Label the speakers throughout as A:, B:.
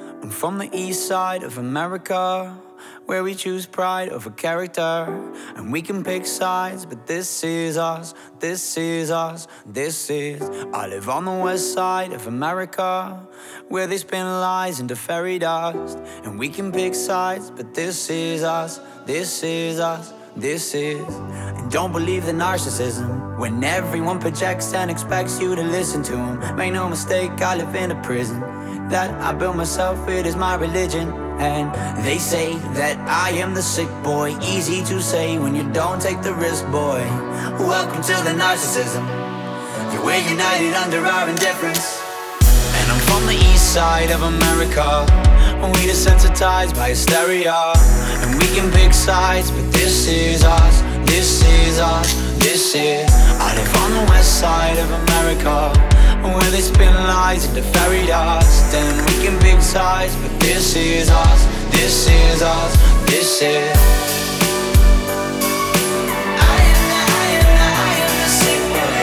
A: I'm from the east side of America, where we choose pride over character. And we can pick sides, but this is us, this is us, this is. I live on the west side of America, where they spin lies into fairy dust. And we can pick sides, but this is us, this is us, this is. And don't believe the narcissism, when everyone projects and expects you to listen to them. Make no mistake, I live in a prison that I built myself, it is my religion. And they say that I am the sick boy, easy to say when you don't take the risk, boy. Welcome to the narcissism, yeah, we're united under our indifference. And I'm from the east side of America, we desensitized by hysteria. And we can pick sides, but this is us, this is us, this is. I live on the west side of America, where they spin lies into fairy dust. And we can pick sides, but this is us, this is us, this is. I am the sick boy.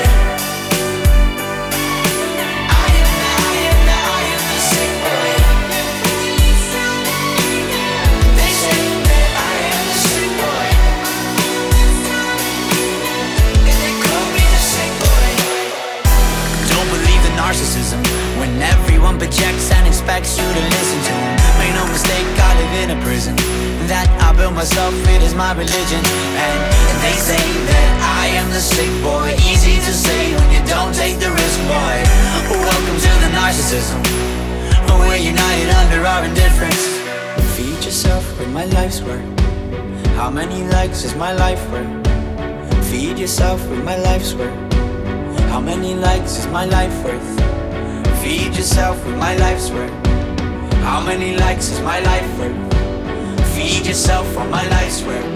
A: I am the sick boy. They say that I am the sick boy, and they call me the sick boy. Don't believe the narcissism, when everyone projects and expects you to listen to them. Make no mistake, I live in a prison that I built myself, it is my religion. And they say that I am the sick boy, easy to say when you don't take the risk, boy. Welcome to the narcissism, we're united under our indifference. Feed yourself with my life's work. How many likes is my life worth? Feed yourself with my life's work. How many likes is my life worth? Feed yourself with my life's work. How many likes is my life worth? Feed yourself on my life's work.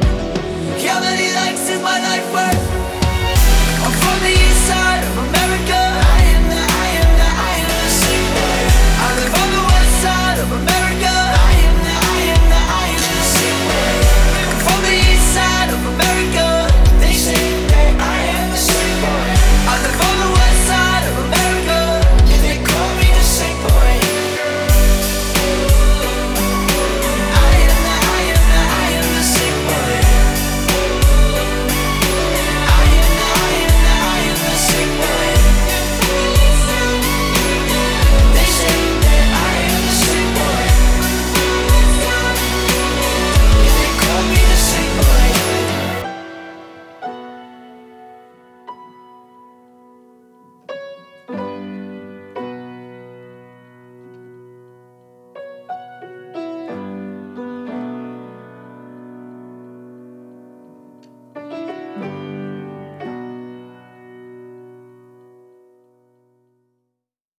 A: How many likes is my life worth? I'm from the east side of America,